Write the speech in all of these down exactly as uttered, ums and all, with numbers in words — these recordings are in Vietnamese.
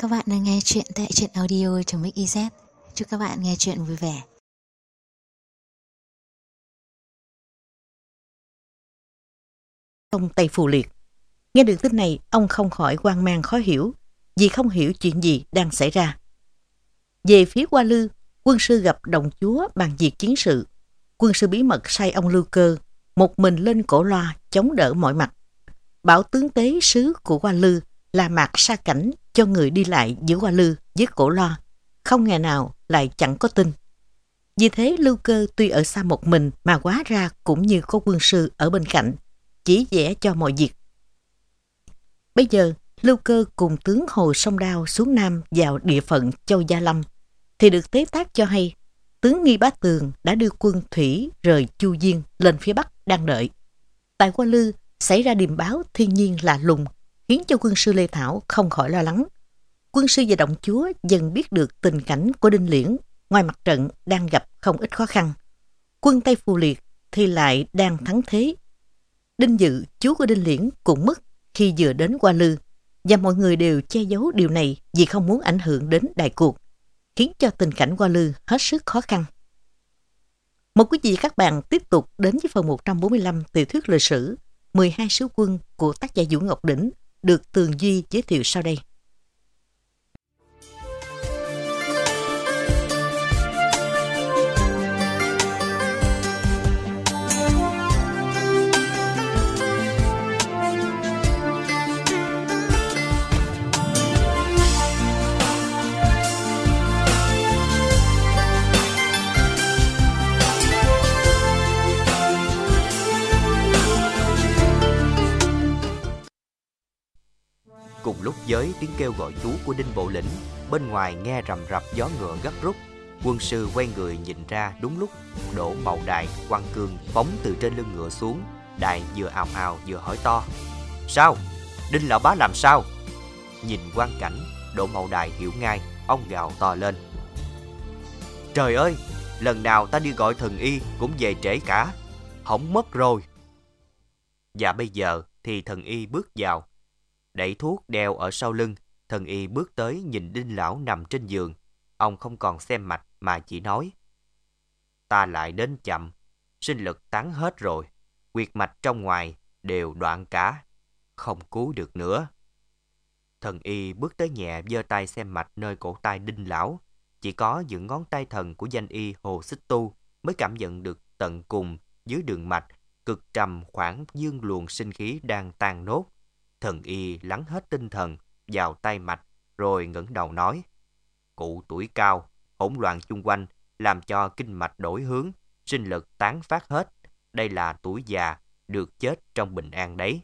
các bạn đang nghe chuyện tại truyện audio.mix.iz. Chúc các bạn nghe chuyện vui vẻ. Ông Tây Phù Liệt nghe được tin này, ông không khỏi hoang mang khó hiểu, vì không hiểu chuyện gì đang xảy ra. Về phía Hoa Lư, quân sư gặp đồng chúa bàn việc chiến sự. Quân sư bí mật sai ông Lưu Cơ một mình lên cổ loa chống đỡ mọi mặt, bảo tướng tế sứ của Hoa Lư là Mạc Sa Cảnh cho người đi lại giữa Hoa Lư với cổ loa, không ngày nào lại chẳng có tin. Vì thế Lưu Cơ tuy ở xa một mình mà hóa ra cũng như có quân sư ở bên cạnh, chỉ vẽ cho mọi việc. Bây giờ Lưu Cơ cùng tướng Hồ Sông Đao xuống Nam vào địa phận Châu Gia Lâm, thì được Tế Tác cho hay tướng Nghi Bá Tường đã đưa quân thủy rời Chu Diên lên phía Bắc đang đợi. Tại Hoa Lư xảy ra điềm báo thiên nhiên lạ lùng, khiến cho quân sư Lê Thảo không khỏi lo lắng. Quân sư và động chúa dần biết được tình cảnh của Đinh Liễn ngoài mặt trận đang gặp không ít khó khăn. Quân Tây Phù Liệt thì lại đang thắng thế. Đinh Dự, chú của Đinh Liễn, cũng mất khi vừa đến Hoa Lư, và mọi người đều che giấu điều này vì không muốn ảnh hưởng đến đại cuộc, khiến cho tình cảnh Hoa Lư hết sức khó khăn. Mời quý vị các bạn tiếp tục đến với phần một trăm bốn mươi lăm tiểu thuyết lịch sử mười hai sứ quân của tác giả Vũ Ngọc Đỉnh, được Tường Duy giới thiệu sau đây. Cùng lúc với tiếng kêu gọi chú của Đinh Bộ Lĩnh, bên ngoài nghe rầm rập gió ngựa gấp rút. Quân sư quay người nhìn ra đúng lúc Đỗ Mậu Đài quăng cương phóng từ trên lưng ngựa xuống. Đài vừa ào ào vừa hỏi to: "Sao? Đinh lão bá làm sao?" Nhìn quang cảnh, Đỗ Mậu Đài hiểu ngay, ông gào to lên: "Trời ơi, lần nào ta đi gọi thần y cũng về trễ cả, hỏng mất rồi." Và bây giờ thì thần y bước vào, đẩy thuốc đeo ở sau lưng. Thần y bước tới nhìn Đinh lão nằm trên giường. Ông không còn xem mạch mà chỉ nói: "Ta lại đến chậm, sinh lực tán hết rồi, huyệt mạch trong ngoài đều đoạn cả, không cứu được nữa." Thần y bước tới nhẹ giơ tay xem mạch nơi cổ tay Đinh lão. Chỉ có những ngón tay thần của danh y Hồ Xích Tu mới cảm nhận được tận cùng dưới đường mạch cực trầm khoảng dương luồng sinh khí đang tan nốt. Thần y lắng hết tinh thần vào tay mạch, rồi ngẩng đầu nói: "Cụ tuổi cao, hỗn loạn chung quanh, làm cho kinh mạch đổi hướng, sinh lực tán phát hết. Đây là tuổi già, được chết trong bình an đấy."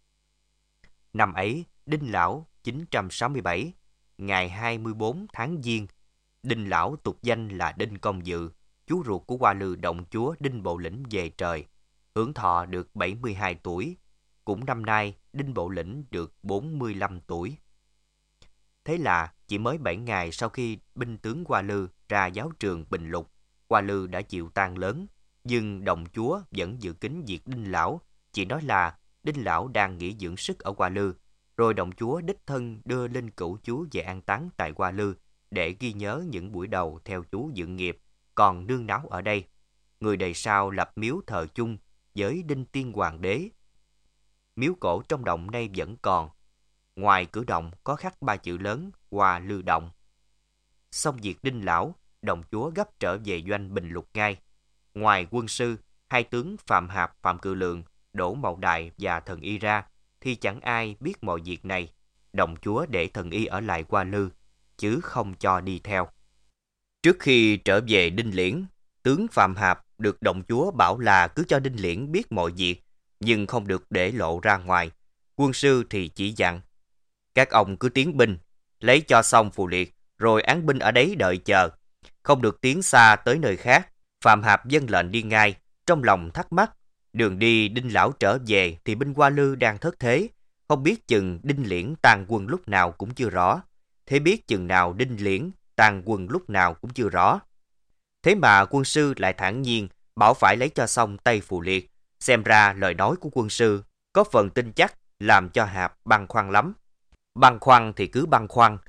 Năm ấy, Đinh lão chín trăm sáu mươi bảy, ngày hai mươi bốn tháng Giêng. Đinh lão tục danh là Đinh Công Dự, chú ruột của Hoa Lư động chúa Đinh Bộ Lĩnh về trời, hưởng thọ được bảy mươi hai tuổi. Cũng năm nay, Đinh Bộ Lĩnh được bốn mươi lăm tuổi. Thế là chỉ mới bảy ngày sau khi binh tướng Hoa Lư ra giáo trường bình lục, Hoa Lư đã chịu tan lớn. Nhưng đồng chúa vẫn dự kín việc Đinh lão, chỉ nói là Đinh lão đang nghỉ dưỡng sức ở Hoa Lư. Rồi đồng chúa đích thân đưa linh cữu chú về an táng tại Hoa Lư, để ghi nhớ những buổi đầu theo chú dựng nghiệp còn nương náu ở đây. Người đời sau lập miếu thờ chung với Đinh Tiên Hoàng đế. Miếu cổ trong động nay vẫn còn. Ngoài cửa động có khắc ba chữ lớn Hoa Lư Động. Xong việc Đinh lão, đồng chúa gấp trở về doanh bình lục ngay. Ngoài quân sư, hai tướng Phạm Hạp, Phạm Cự Lượng, Đỗ Mậu Đại và thần y ra, thì chẳng ai biết mọi việc này. Đồng chúa để thần y ở lại Hoa Lư, chứ không cho đi theo. Trước khi trở về Đinh Liễn, tướng Phạm Hạp được đồng chúa bảo là cứ cho Đinh Liễn biết mọi việc, nhưng không được để lộ ra ngoài. Quân sư thì chỉ dặn: "Các ông cứ tiến binh, lấy cho xong Phù Liệt, rồi án binh ở đấy đợi chờ, không được tiến xa tới nơi khác." Phạm Hạp vâng lệnh đi ngay, trong lòng thắc mắc: đường đi Đinh lão trở về thì binh Hoa Lư đang thất thế, không biết chừng Đinh Liễn tan quân lúc nào cũng chưa rõ. Thế biết chừng nào Đinh Liễn tan quân lúc nào cũng chưa rõ. Thế mà quân sư lại thản nhiên bảo phải lấy cho xong Tây Phù Liệt. Xem ra lời nói của quân sư có phần tin chắc, làm cho Hạp băn khoăn lắm. Băn khoăn thì cứ băn khoăn,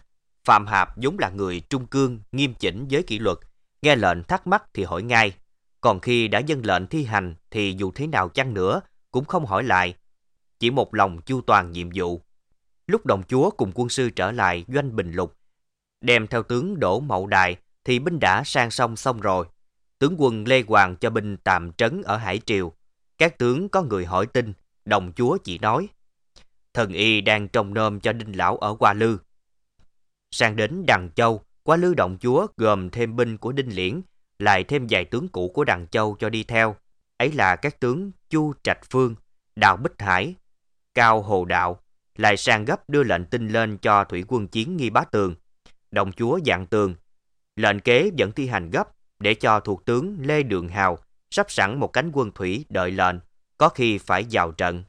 Phạm Hạp vốn là người trung cương, nghiêm chỉnh với kỷ luật, nghe lệnh thắc mắc thì hỏi ngay. Còn khi đã dâng lệnh thi hành thì dù thế nào chăng nữa cũng không hỏi lại, chỉ một lòng chu toàn nhiệm vụ. Lúc đồng chúa cùng quân sư trở lại doanh Bình Lục, đem theo tướng Đỗ Mậu Đài thì binh đã sang sông xong rồi. Tướng quân Lê Hoàng cho binh tạm trấn ở Hải Triều. Các tướng có người hỏi tin, đồng chúa chỉ nói: thần y đang trông nom cho Đinh lão ở Hoa Lư. Sang đến Đằng Châu, Hoa Lư động chúa gồm thêm binh của Đinh Liễn, lại thêm vài tướng cũ của Đằng Châu cho đi theo. Ấy là các tướng Chu Trạch Phương, Đào Bích Hải, Cao Hồ Đạo, lại sang gấp đưa lệnh tin lên cho thủy quân Chiến Nghi Bá Tường. Động chúa dặn Tường lệnh kế vẫn thi hành gấp, để cho thuộc tướng Lê Đường Hào sắp sẵn một cánh quân thủy đợi lệnh, có khi phải vào trận.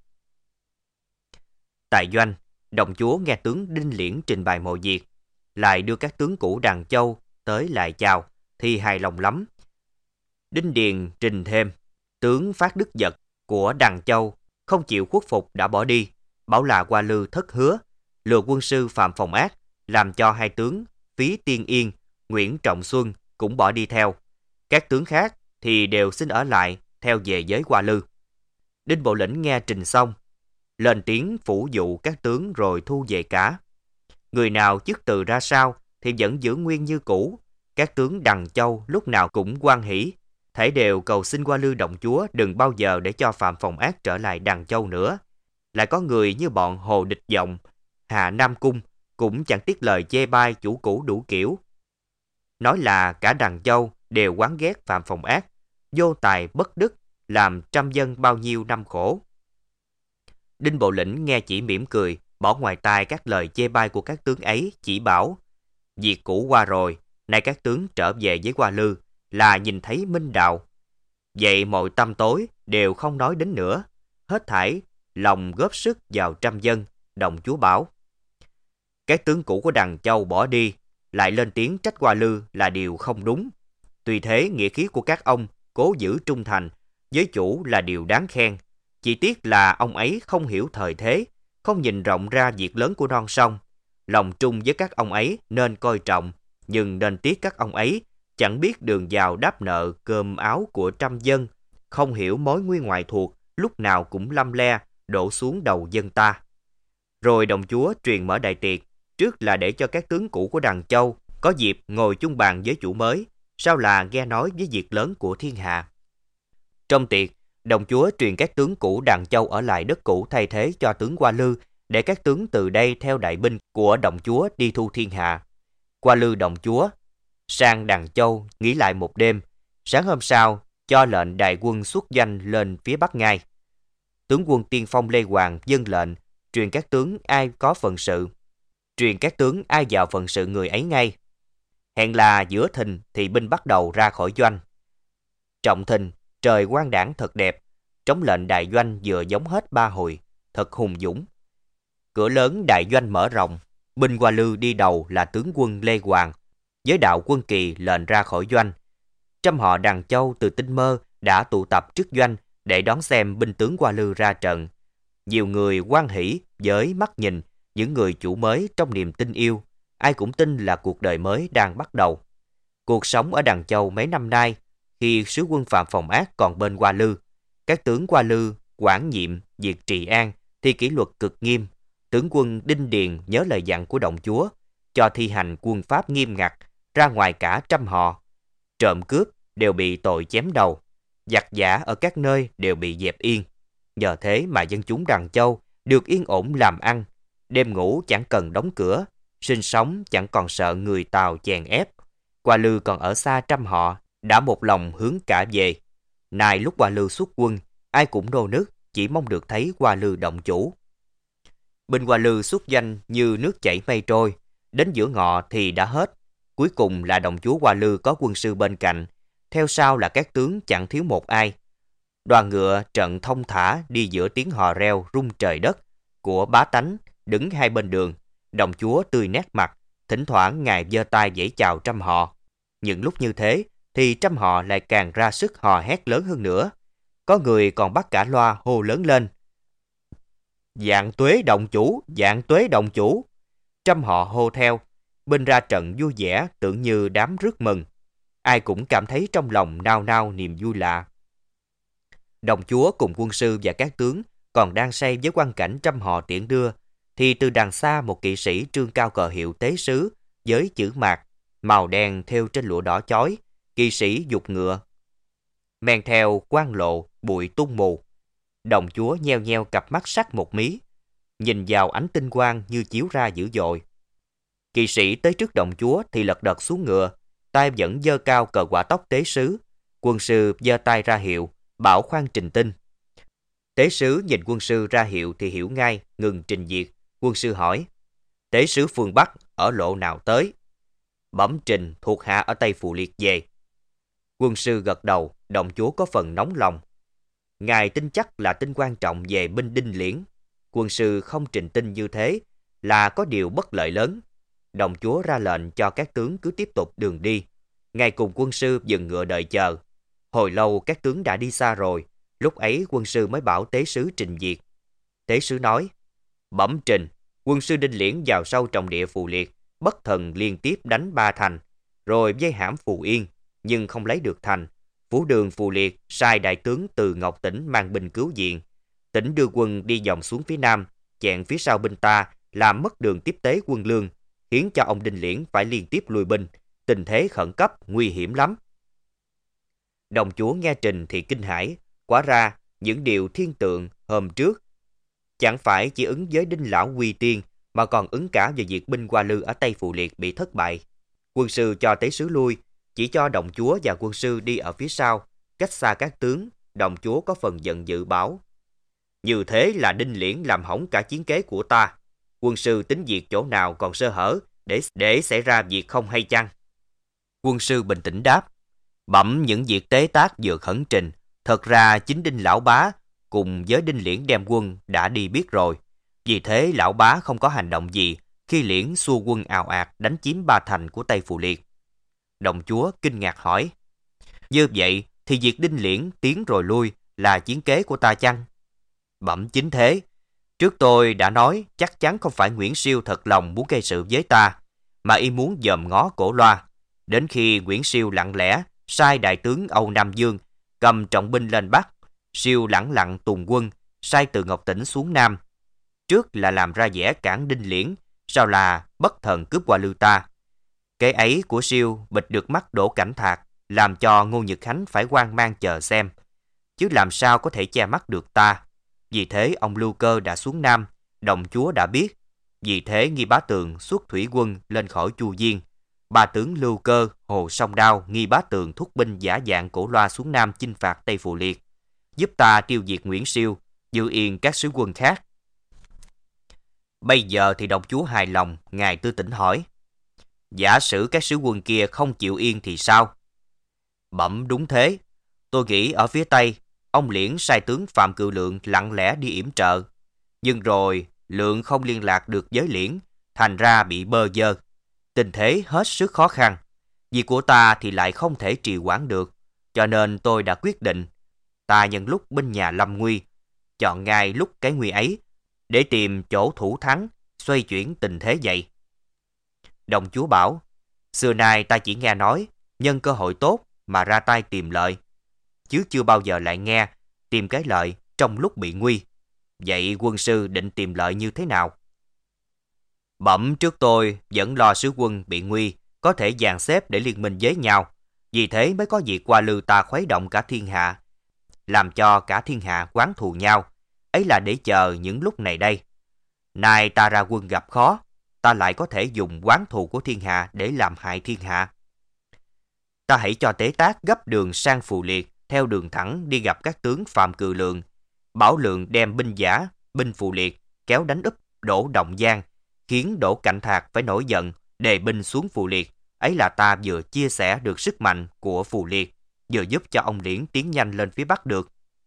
Tại doanh, đồng chúa nghe tướng Đinh Liễn trình bày mọi việc, lại đưa các tướng cũ Đằng Châu tới lại chào, thì hài lòng lắm. Đinh Điền trình thêm, tướng Phát Đức Dật của Đằng Châu không chịu khuất phục đã bỏ đi, bảo là Hoa Lư thất hứa, lừa quân sư Phạm Phòng Ác, làm cho hai tướng Phí Tiên Yên, Nguyễn Trọng Xuân cũng bỏ đi theo. Các tướng khác thì đều xin ở lại theo về với Hoa Lư. Đinh Bộ Lĩnh nghe trình xong, lên tiếng phủ dụ các tướng rồi thu về cả. Người nào chức từ ra sao thì vẫn giữ nguyên như cũ. Các tướng Đằng Châu lúc nào cũng hoan hỷ, thảy đều cầu xin Hoa Lư động chúa đừng bao giờ để cho Phạm Phòng Ác trở lại Đằng Châu nữa. Lại có người như bọn Hồ Địch Vọng, Hạ Nam Cung cũng chẳng tiếc lời chê bai chủ cũ đủ kiểu, nói là cả Đằng Châu đều oán ghét Phạm Phòng Ác, vô tài bất đức, làm trăm dân bao nhiêu năm khổ. Đinh Bộ Lĩnh nghe chỉ mỉm cười, bỏ ngoài tai các lời chê bai của các tướng ấy, chỉ bảo: việc cũ qua rồi, nay các tướng trở về với Hoa Lư là nhìn thấy minh đạo. Vậy mọi tăm tối đều không nói đến nữa, hết thảy lòng góp sức vào trăm dân, đồng chúa bảo. Các tướng cũ của Đằng Châu bỏ đi, lại lên tiếng trách Hoa Lư là điều không đúng. Tuy thế, nghĩa khí của các ông cố giữ trung thành với chủ là điều đáng khen. Chỉ tiếc là ông ấy không hiểu thời thế, không nhìn rộng ra việc lớn của non sông. Lòng trung với các ông ấy nên coi trọng, nhưng nên tiếc các ông ấy chẳng biết đường vào đáp nợ cơm áo của trăm dân, không hiểu mối nguy ngoại thuộc lúc nào cũng lăm le đổ xuống đầu dân ta. Rồi đồng chúa truyền mở đại tiệc, trước là để cho các tướng cũ của Đằng Châu có dịp ngồi chung bàn với chủ mới, sau là nghe nói với việc lớn của thiên hạ. Trong tiệc, đồng chúa truyền các tướng cũ Đằng Châu ở lại đất cũ thay thế cho tướng Hoa Lư, để các tướng từ đây theo đại binh của đồng chúa đi thu thiên hạ. Hoa Lư đồng chúa sang Đằng Châu nghỉ lại một đêm, sáng hôm sau cho lệnh đại quân xuất doanh lên phía bắc ngay. Tướng quân tiên phong Lê Hoàng dâng lệnh truyền các tướng ai có phận sự, truyền các tướng ai vào phận sự người ấy ngay. Hẹn là giữa thìn thì binh bắt đầu ra khỏi doanh. Trọng thìn, trời quang đãng thật đẹp, trống lệnh đại doanh vừa giống hết ba hồi, thật hùng dũng. Cửa lớn đại doanh mở rộng, binh Hoa Lư đi đầu là tướng quân Lê Hoàng, với đạo quân kỳ lệnh ra khỏi doanh. Trăm họ Đằng Châu từ Tinh Mơ đã tụ tập trước doanh để đón xem binh tướng Hoa Lư ra trận. Nhiều người hoan hỉ với mắt nhìn những người chủ mới trong niềm tin yêu, ai cũng tin là cuộc đời mới đang bắt đầu. Cuộc sống ở Đằng Châu mấy năm nay, khi sứ quân Phạm Phòng Ác còn bên Hoa Lư, các tướng Hoa Lư quản nhiệm việc trị an thì kỷ luật cực nghiêm. Tướng quân Đinh Điền nhớ lời dặn của động chúa, cho thi hành quân pháp nghiêm ngặt, ra ngoài cả trăm họ. Trộm cướp đều bị tội chém đầu, giặc giả ở các nơi đều bị dẹp yên. Nhờ thế mà dân chúng Đằng Châu được yên ổn làm ăn, đêm ngủ chẳng cần đóng cửa, sinh sống chẳng còn sợ người Tàu chèn ép. Hoa Lư còn ở xa trăm họ, đã một lòng hướng cả về. Nay lúc Hoa Lư xuất quân, ai cũng nô nức, chỉ mong được thấy Hoa Lư động chủ. Binh Hoa Lư xuất danh như nước chảy mây trôi, đến giữa ngọ thì đã hết. Cuối cùng là đồng chúa Hoa Lư có quân sư bên cạnh, theo sau là các tướng chẳng thiếu một ai. Đoàn ngựa trận thông thả đi giữa tiếng hò reo rung trời đất của bá tánh đứng hai bên đường. Đồng chúa tươi nét mặt, thỉnh thoảng ngài giơ tay vẫy chào trăm họ. Những lúc như thế thì trăm họ lại càng ra sức hò hét lớn hơn nữa. Có người còn bắt cả loa hô lớn lên: "Vạn tuế đồng chủ, vạn tuế đồng chủ!" Trăm họ hô theo, binh ra trận vui vẻ tưởng như đám rước mừng. Ai cũng cảm thấy trong lòng nao nao niềm vui lạ. Đồng chúa cùng quân sư và các tướng còn đang say với quang cảnh trăm họ tiễn đưa, thì từ đằng xa một kỵ sĩ trương cao cờ hiệu tế sứ với chữ mạc màu đen thêu trên lụa đỏ chói. Kỵ sĩ giục ngựa men theo quan lộ bụi tung mù. Đồng chúa nheo nheo cặp mắt sắc một mí, nhìn vào ánh tinh quang như chiếu ra dữ dội. Kỵ sĩ tới trước đồng chúa thì lật đật xuống ngựa, tay vẫn giơ cao cờ quả tóc tế sứ. Quân sư giơ tay ra hiệu bảo khoan trình tin. Tế sứ nhìn quân sư ra hiệu thì hiểu ngay, ngừng trình duyệt. Quân sư hỏi: Tế sứ phương Bắc ở lộ nào tới? Bẩm trình thuộc hạ ở Tây Phù Liệt về. Quân sư gật đầu, đồng chúa có phần nóng lòng. Ngài tin chắc là tin quan trọng về binh Đinh Liễn. Quân sư không trình tin như thế là có điều bất lợi lớn. Đồng chúa ra lệnh cho các tướng cứ tiếp tục đường đi. Ngài cùng quân sư dừng ngựa đợi chờ. Hồi lâu các tướng đã đi xa rồi, lúc ấy quân sư mới bảo tế sứ trình duyệt. Tế sứ nói: Bẩm trình, quân sư Đinh Liễn vào sâu trong địa Phù Liệt, bất thần liên tiếp đánh ba thành, rồi vây hãm Phù Yên, nhưng không lấy được thành. Phủ đường Phù Liệt sai đại tướng từ Ngọc Tỉnh mang binh cứu viện. Tỉnh đưa quân đi vòng xuống phía nam, chẹn phía sau binh ta, làm mất đường tiếp tế quân lương, khiến cho ông Đinh Liễn phải liên tiếp lui binh. Tình thế khẩn cấp, nguy hiểm lắm. Đồng chúa nghe trình thì kinh hãi. Quả ra những điều thiên tượng hôm trước chẳng phải chỉ ứng với Đinh Lão Quy Tiên, mà còn ứng cả về việc binh Hoa Lư ở Tây Phù Liệt bị thất bại. Quân sư cho tế sứ lui, chỉ cho đồng chúa và quân sư đi ở phía sau, cách xa các tướng. Đồng chúa có phần giận dữ bảo: Như thế là Đinh Liễn làm hỏng cả chiến kế của ta. Quân sư tính việc chỗ nào còn sơ hở để để xảy ra việc không hay chăng? Quân sư bình tĩnh đáp: Bẩm những việc tế tác vừa khẩn trình, thật ra chính Đinh Lão Bá cùng với Đinh Liễn đem quân đã đi biết rồi. Vì thế Lão Bá không có hành động gì khi Liễn xua quân ào ạt đánh chiếm ba thành của Tây Phù Liệt. Đồng chúa kinh ngạc hỏi: Như vậy thì việc Đinh Liễn tiến rồi lui là chiến kế của ta chăng? Bẩm chính thế. Trước tôi đã nói chắc chắn không phải Nguyễn Siêu thật lòng muốn gây sự với ta, mà y muốn dòm ngó Cổ Loa. Đến khi Nguyễn Siêu lặng lẽ sai đại tướng Âu Nam Dương cầm trọng binh lên Bắc, Siêu lẳng lặng tùng quân sai từ Ngọc Tỉnh xuống Nam. Trước là làm ra vẻ cản Đinh Liễn, sau là bất thần cướp Hoa Lư ta. Cái ấy của Siêu bịt được mắt Đỗ Cảnh Thạc, làm cho Ngô Nhật Khánh phải hoang mang chờ xem, chứ làm sao có thể che mắt được ta. Vì thế ông Lưu Cơ đã xuống Nam, đồng chúa đã biết. Vì thế Nghi Bá Tường xuất thủy quân lên khỏi Chu Diên. Ba tướng Lưu Cơ, Hồ Song Đao, Nghi Bá Tường thúc binh giả dạng Cổ Loa xuống Nam chinh phạt Tây Phù Liệt, giúp ta tiêu diệt Nguyễn Siêu, giữ yên các sứ quân khác. Bây giờ thì đồng chúa hài lòng, ngài Tư Tỉnh hỏi: Giả sử các sứ quân kia không chịu yên thì sao? Bẩm đúng thế. Tôi nghĩ ở phía Tây, ông Liễn sai tướng Phạm Cự Lượng lặng lẽ đi yểm trợ. Nhưng rồi Lượng không liên lạc được với Liễn, thành ra bị bơ vơ. Tình thế hết sức khó khăn. Việc của ta thì lại không thể trì hoãn được, cho nên tôi đã quyết định ta nhân lúc binh nhà lâm nguy, chọn ngay lúc cái nguy ấy để tìm chỗ thủ thắng, xoay chuyển tình thế vậy. Đồng chúa bảo: Xưa nay ta chỉ nghe nói nhân cơ hội tốt mà ra tay tìm lợi, chứ chưa bao giờ lại nghe tìm cái lợi trong lúc bị nguy. Vậy quân sư định tìm lợi như thế nào? Bẩm trước tôi vẫn lo sứ quân bị nguy có thể dàn xếp để liên minh với nhau, vì thế mới có việc Hoa Lư ta khuấy động cả thiên hạ, làm cho cả thiên hạ oán thù nhau. Ấy là để chờ những lúc này đây. Nay ta ra quân gặp khó, ta lại có thể dùng oán thù của thiên hạ để làm hại thiên hạ. Ta hãy cho tế tác gấp đường sang Phù Liệt, theo đường thẳng đi gặp các tướng Phạm Cự Lượng, bảo Lượng đem binh giả, binh Phù Liệt kéo đánh úp Đỗ Động Giang, khiến Đỗ Cảnh Thạc phải nổi giận, đề binh xuống Phù Liệt. Ấy là ta vừa chia sẻ được sức mạnh của Phù Liệt, vừa giúp cho ông Liễn tiến nhanh lên phía Bắc được.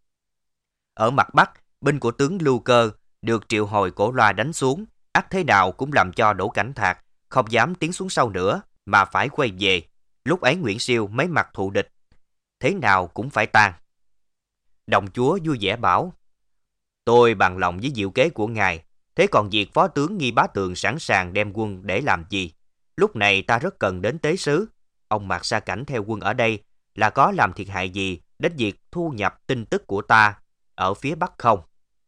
Ở mặt Bắc, binh của tướng Lưu Cơ được triệu hồi Cổ Loa đánh xuống, ắt thế nào cũng làm cho Đỗ Cảnh Thạc không dám tiến xuống sau nữa, mà phải quay về. Lúc ấy Nguyễn Siêu mấy mặt thù địch, thế nào cũng phải tan. Đồng chúa vui vẻ bảo: Tôi bằng lòng với diệu kế của ngài, thế còn việc phó tướng Nghi Bá Tường sẵn sàng đem quân để làm gì? Lúc này ta rất cần đến tế sứ. Ông Mạc Sa Cảnh theo quân ở đây là có làm thiệt hại gì đến việc thu nhập tin tức của ta ở phía Bắc không?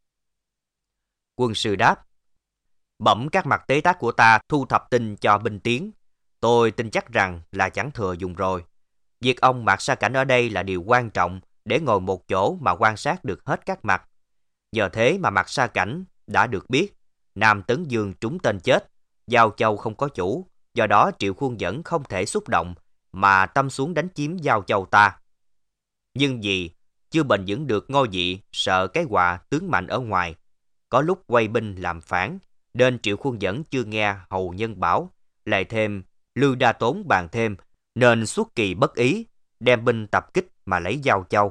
Quân sư đáp: Bẩm các mặt tế tác của ta thu thập tin cho binh tiến. Tôi tin chắc rằng là chẳng thừa dùng rồi. Việc ông Mạc Sa Cảnh ở đây là điều quan trọng để ngồi một chỗ mà quan sát được hết các mặt. Nhờ thế mà Mạc Sa Cảnh đã được biết Nam Tấn Dương trúng tên chết, Giao Châu không có chủ, do đó Triệu Khuôn Dẫn không thể xúc động mà tâm xuống đánh chiếm Giao Châu ta. Nhưng vì chưa bền vững được ngôi vị, sợ cái họa tướng mạnh ở ngoài, có lúc quay binh làm phản, nên Triệu Khuôn Dẫn chưa nghe hầu nhân bảo, lại thêm Lưu Đa Tốn bàn thêm, nên xuất kỳ bất ý, đem binh tập kích mà lấy Giao Châu.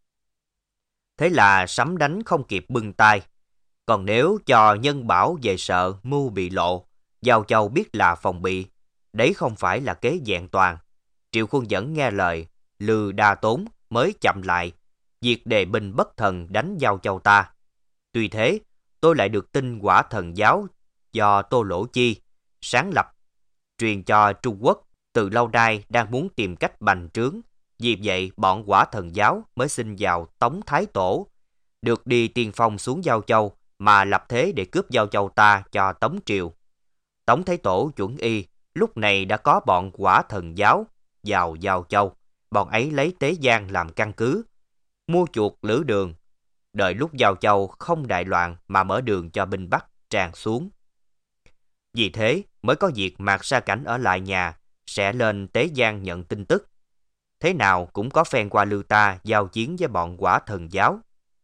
Thế là sấm đánh không kịp bưng tay. Còn nếu cho nhân bảo về sợ mưu bị lộ, Giao Châu biết là phòng bị, đấy không phải là kế vẹn toàn. Triệu Khuôn Dẫn nghe lời Lưu Đa Tốn mới chậm lại việc đề binh bất thần đánh Giao Châu ta. Tuy thế, tôi lại được tin Quả Thần Giáo do Tô Lỗ Chi sáng lập, truyền cho Trung Quốc từ lâu nay đang muốn tìm cách bành trướng. Vì vậy, bọn Quả Thần Giáo mới xin vào Tống Thái Tổ, được đi tiên phong xuống Giao Châu mà lập thế để cướp Giao Châu ta cho Tống Triều. Tống Thái Tổ chuẩn y, lúc này đã có bọn Quả Thần Giáo vào Giao Châu. Bọn ấy lấy Tế Giang làm căn cứ, mua chuộc Lữ Đường, đợi lúc Giao Châu không đại loạn mà mở đường cho binh Bắc tràn xuống. Vì thế mới có việc Mạc Sa Cảnh ở lại nhà, sẽ lên Tế Giang nhận tin tức. Thế nào cũng có phen qua Lưu ta giao chiến với bọn Quả Thần Giáo.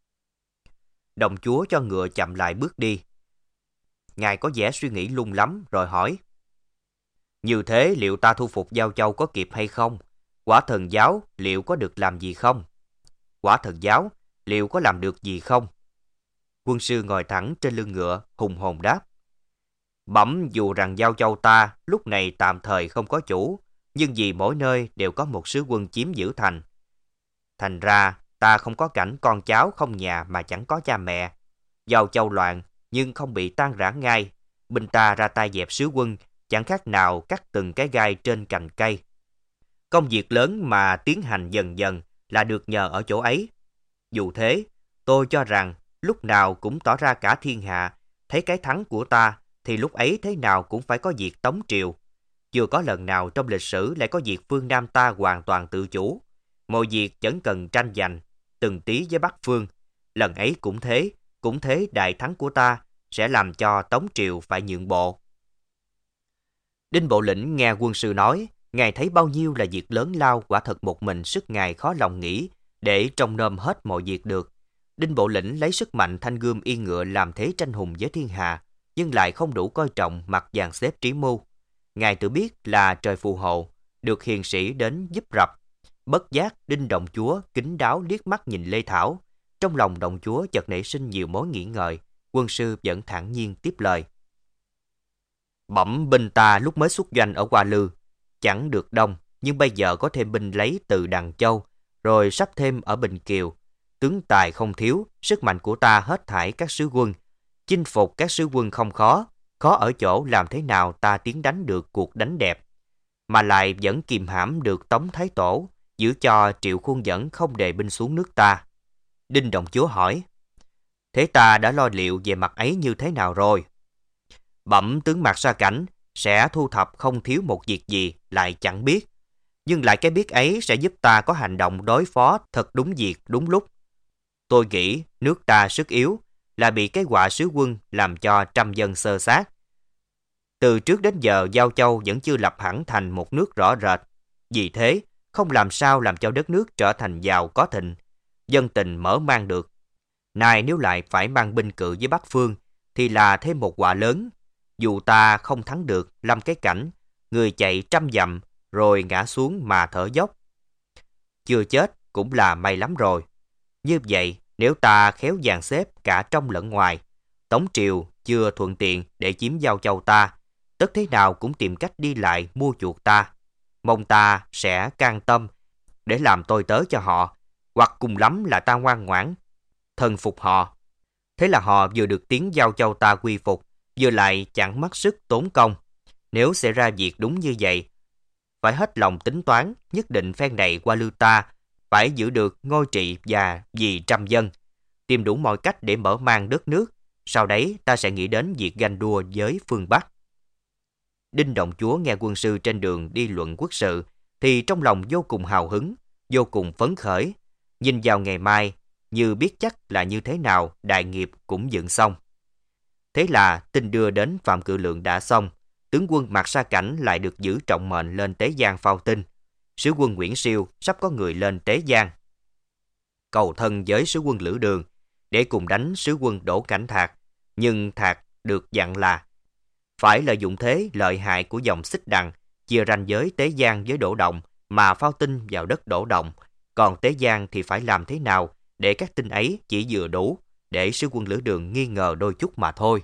Đồng chúa cho ngựa chậm lại bước đi. Ngài có vẻ suy nghĩ lung lắm rồi hỏi: Như thế liệu ta thu phục Giao Châu có kịp hay không? Quả Thần Giáo liệu có được làm gì không? Quả Thần Giáo liệu có làm được gì không? Quân sư ngồi thẳng trên lưng ngựa, hùng hồn đáp: Bẩm dù rằng Giao Châu ta lúc này tạm thời không có chủ, nhưng vì mỗi nơi đều có một sứ quân chiếm giữ thành. Thành ra ta không có cảnh con cháu không nhà mà chẳng có cha mẹ. Giao Châu loạn nhưng không bị tan rã ngay. Binh ta ra tay dẹp sứ quân chẳng khác nào cắt từng cái gai trên cành cây. Công việc lớn mà tiến hành dần dần là được nhờ ở chỗ ấy. Dù thế, tôi cho rằng lúc nào cũng tỏ ra cả thiên hạ thấy cái thắng của ta, thì lúc ấy thế nào cũng phải có việc Tống Triều. Chưa có lần nào trong lịch sử lại có việc phương Nam ta hoàn toàn tự chủ. Mọi việc chẳng cần tranh giành từng tí với Bắc phương. Lần ấy cũng thế, cũng thế đại thắng của ta sẽ làm cho Tống Triều phải nhượng bộ. Đinh Bộ Lĩnh nghe quân sư nói, ngài thấy bao nhiêu là việc lớn lao, quả thật một mình sức ngài khó lòng nghĩ để trông nom hết mọi việc được. Đinh Bộ Lĩnh lấy sức mạnh thanh gươm yên ngựa làm thế tranh hùng với thiên hạ, nhưng lại không đủ coi trọng mặt dàn xếp trí mưu. Ngài tự biết là trời phù hộ, được hiền sĩ đến giúp rập. Bất giác Đinh Động Chúa kính đáo liếc mắt nhìn Lê Thảo. Trong lòng Động Chúa chợt nảy sinh nhiều mối nghĩ ngợi. Quân sư vẫn thản nhiên tiếp lời: Bẩm binh ta lúc mới xuất doanh ở Hoa Lư chẳng được đông, nhưng bây giờ có thêm binh lấy từ Đằng Châu, rồi sắp thêm ở Bình Kiều. Tướng tài không thiếu, sức mạnh của ta hết thảy các sứ quân. Chinh phục các sứ quân không khó, khó ở chỗ làm thế nào ta tiến đánh được cuộc đánh đẹp, mà lại vẫn kìm hãm được Tống Thái Tổ, giữ cho Triệu Khuôn Dẫn không đề binh xuống nước ta. Đinh Động Chúa hỏi: Thế ta đã lo liệu về mặt ấy như thế nào rồi? Bẩm tướng Mạc Sa Cảnh sẽ thu thập không thiếu một việc gì lại chẳng biết, nhưng lại cái biết ấy sẽ giúp ta có hành động đối phó thật đúng việc đúng lúc. Tôi nghĩ nước ta sức yếu là bị cái họa sứ quân làm cho trăm dân xơ xác. Từ trước đến giờ Giao Châu vẫn chưa lập hẳn thành một nước rõ rệt. Vì thế, không làm sao làm cho đất nước trở thành giàu có thịnh, dân tình mở mang được. Nay nếu lại phải mang binh cự với Bắc Phương, thì là thêm một họa lớn. Dù ta không thắng được Lâm Cái Cảnh, người chạy trăm dặm rồi ngã xuống mà thở dốc, chưa chết cũng là may lắm rồi. Như vậy, nếu ta khéo dàn xếp cả trong lẫn ngoài, Tống Triều chưa thuận tiện để chiếm Giao Châu ta, tất thế nào cũng tìm cách đi lại mua chuộc ta. Mong ta sẽ can tâm để làm tôi tớ cho họ, hoặc cùng lắm là ta ngoan ngoãn thần phục họ. Thế là họ vừa được tiếng Giao Châu ta quy phục, vừa lại chẳng mất sức tốn công. Nếu xảy ra việc đúng như vậy, phải hết lòng tính toán, nhất định phen này Hoa Lư ta phải giữ được ngôi trị và vì trăm dân, tìm đủ mọi cách để mở mang đất nước, sau đấy ta sẽ nghĩ đến việc ganh đua với phương Bắc. Đinh Động Chúa nghe quân sư trên đường đi luận quốc sự thì trong lòng vô cùng hào hứng, vô cùng phấn khởi, nhìn vào ngày mai như biết chắc là như thế nào đại nghiệp cũng dựng xong. Thế là tin đưa đến Phạm Cự Lượng đã xong, tướng quân Mạc Sa Cảnh lại được giữ trọng mệnh lên Tế Giang phao tin. Sứ quân Nguyễn Siêu sắp có người lên Tế Giang cầu thân với sứ quân Lữ Đường để cùng đánh sứ quân Đỗ Cảnh Thạc, nhưng Thạc được dặn là phải lợi dụng thế lợi hại của dòng Xích Đằng, chia ranh giới Tế Giang với Đỗ Động mà phao tin vào đất Đỗ Động, còn Tế Giang thì phải làm thế nào để các tin ấy chỉ vừa đủ để sứ quân Lữ Đường nghi ngờ đôi chút mà thôi.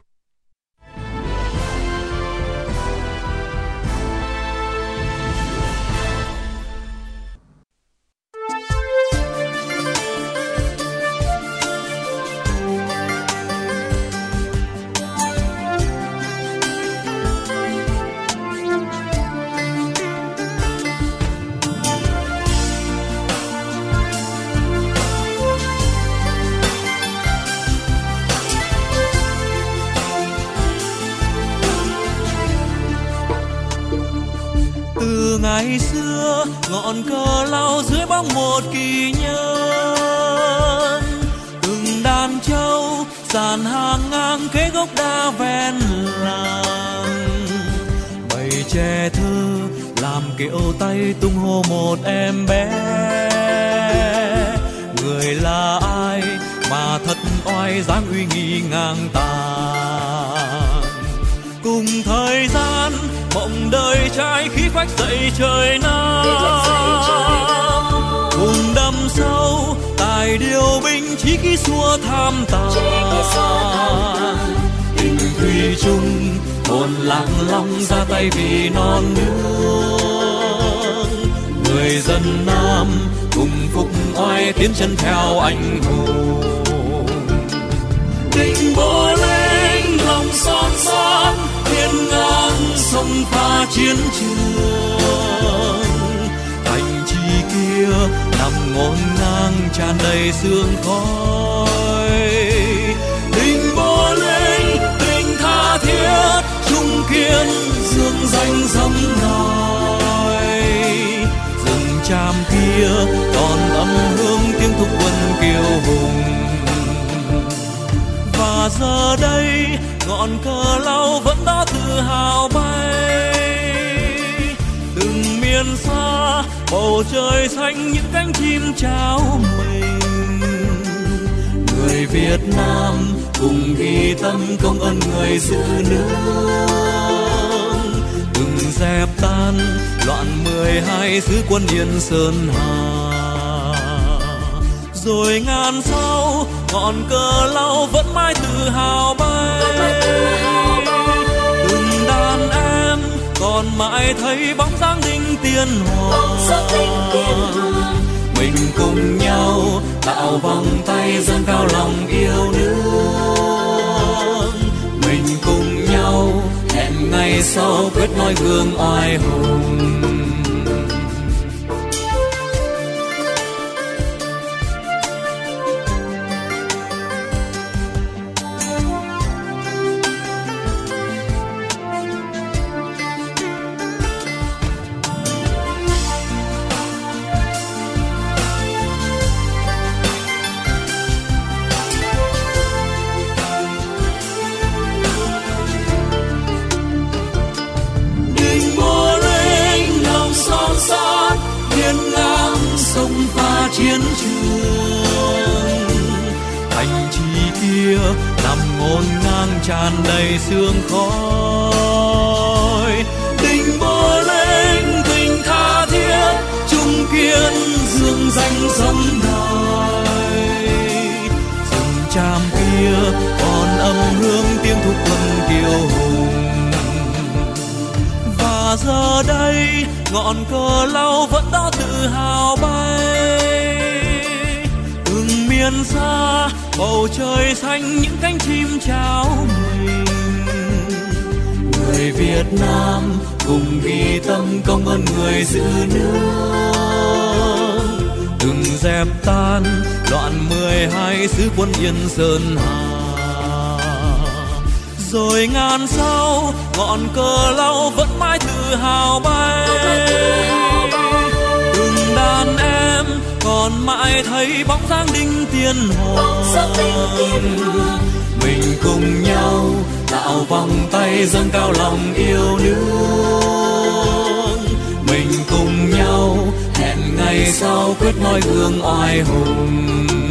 Ngày xưa ngọn cờ lao dưới bóng một kỳ nhân, từng đàn trâu dàn hàng ngang kế gốc đa ven làng, bầy trẻ thơ làm kiệu tay tung hô một em bé. Người là ai mà thật oai dáng uy nghi ngang tàn, cùng thời gian mộng đời trai khí phách dậy trời nam, cùng đâm sâu tài điều binh chí khí xua tham tàn, tình thủy chung hồn lạc long ra tay vì non nước. Người dân Nam cùng phục oai tiến chân theo anh hùng, định bộ lên lòng son son hiên ngang sông pha chiến trường. Thành trì kia nằm ngổn ngang tràn đầy sương khói, tình bố linh tình tha thiết trung kiên dương danh dẫm nói. Rừng tràm kia còn âm hương tiếng thúc quân kiêu hùng, và giờ đây ngọn cờ lao vẫn đó tự hào bay. Từng miền xa bầu trời xanh những cánh chim trao mình, người Việt Nam cùng ghi tâm công ơn người giữ nước. Đừng dẹp tan loạn mười hai sứ quân Yên Sơn Hà, rồi ngàn sau ngọn cờ lao vẫn mãi tự hào bay. Từng đàn em còn mãi thấy bóng dáng đinh tiên hoàng, mình cùng nhau tạo vòng tay dâng cao lòng yêu nước. Mình cùng nhau hẹn ngày sau quyết nói gương oai hùng. Sông pha chiến trường, thành trì kia nằm ngổn ngang tràn đầy sương khói. Tình bố linh tình tha thiết trung kiên dương danh dẫm đài. Rừng tràm kia còn âm hương tiếng thúc quân kiêu hùng, và giờ đây ngọn cờ lao vẫn đó tự hào bay. Từng miền xa bầu trời xanh những cánh chim trao mình, người Việt Nam cùng ghi tâm công ơn người giữ nước. Từng dẹp tan đoạn mười hai sứ quân Yên Sơn Hà, rồi ngàn sau ngọn cờ lau vẫn mãi tự hào bay. Từng đàn em còn mãi thấy bóng dáng Đinh Tiên Hoàng. Mình cùng nhau tạo vòng tay dâng cao lòng yêu nước. Mình cùng nhau hẹn ngày sau quyết noi gương oai hùng.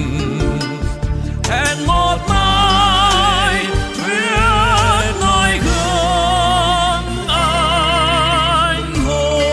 Hẹn một mai quyết noi gương anh hùng.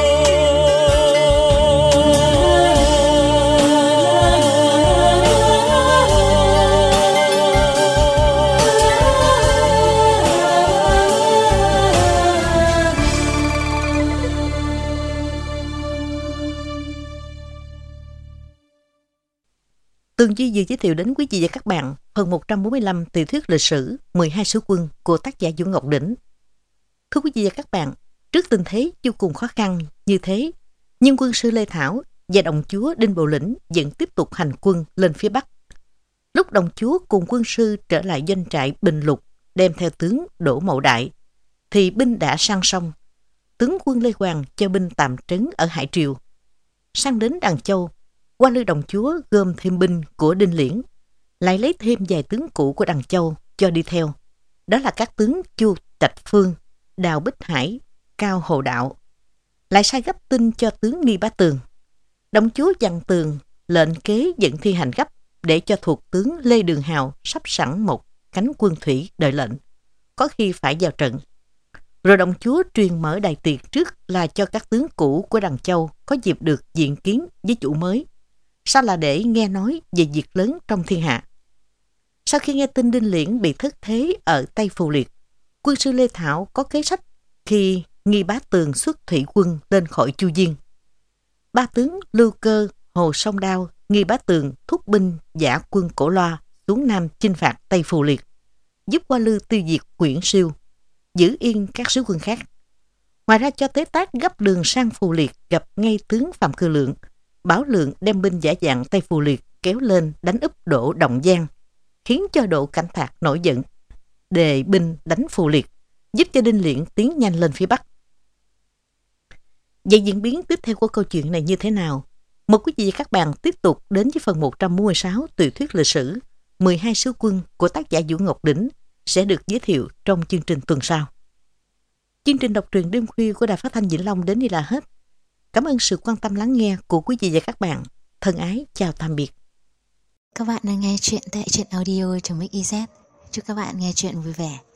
Tường Duy vừa giới thiệu đến quý vị và các bạn phần một trăm bốn mươi lăm tiểu thuyết lịch sử mười hai sứ quân của tác giả Vũ Ngọc Đỉnh. Thưa quý vị và các bạn, trước tình thế vô cùng khó khăn như thế, nhưng quân sư Lê Thảo và đồng chúa Đinh Bộ Lĩnh vẫn tiếp tục hành quân lên phía Bắc. Lúc đồng chúa cùng quân sư trở lại doanh trại Bình Lục đem theo tướng Đỗ Mậu Đại, thì binh đã sang sông. Tướng quân Lê Hoàng cho binh tạm trấn ở Hải Triều. Sang đến Đằng Châu, Hoa Lư đồng chúa gom thêm binh của Đinh Liễn, lại lấy thêm vài tướng cũ của Đằng Châu cho đi theo. Đó là các tướng Chu Trạch Phương, Đào Bích Hải, Cao Hồ Đạo. Lại sai gấp tin cho tướng Nghi Bá Tường. Đồng chúa dặn Tường lệnh kế dẫn thi hành gấp để cho thuộc tướng Lê Đường Hào sắp sẵn một cánh quân thủy đợi lệnh, có khi phải vào trận. Rồi đồng chúa truyền mở đại tiệc trước là cho các tướng cũ của Đằng Châu có dịp được diện kiến với chủ mới, sau là để nghe nói về việc lớn trong thiên hạ. Sau khi nghe tin Đinh Liễn bị thất thế ở Tây Phù Liệt, quân sư Lê Thảo có kế sách khi Nghi Bá Tường xuất thủy quân lên khỏi Chu Diên. Ba tướng Lưu Cơ, Hồ Song Đao, Nghi Bá Tường thúc binh dã quân Cổ Loa xuống Nam chinh phạt Tây Phù Liệt, giúp Hoa Lư tiêu diệt Quyển Siêu, giữ yên các sứ quân khác. Ngoài ra cho Tế Tác gấp đường sang Phù Liệt gặp ngay tướng Phạm Cư Lượng, bảo Lượng đem binh giả dạng Tây Phù Liệt kéo lên đánh úp Đỗ Động Giang, khiến cho Đỗ Cảnh Thạc nổi giận, đề binh đánh Phù Liệt, giúp cho Đinh Liễn tiến nhanh lên phía Bắc. Vậy diễn biến tiếp theo của câu chuyện này như thế nào? Mời quý vị và các bạn tiếp tục đến với phần một trăm bốn mươi sáu tiểu thuyết lịch sử mười hai sứ quân của tác giả Vũ Ngọc Đỉnh sẽ được giới thiệu trong chương trình tuần sau. Chương trình đọc truyện đêm khuya của Đài Phát thanh Vĩnh Long đến đây là hết. Cảm ơn sự quan tâm lắng nghe của quý vị và các bạn. Thân ái chào tạm biệt. Các bạn đang nghe chuyện tại truyện audio chấm ích i zét. Chúc các bạn nghe chuyện vui vẻ.